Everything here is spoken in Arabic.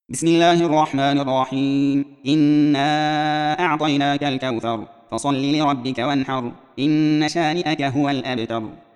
بسم الله الرحمن الرحيم. إنا أعطيناك الكوثر فصل لربك وانحر إن شانئك هو الأبتر.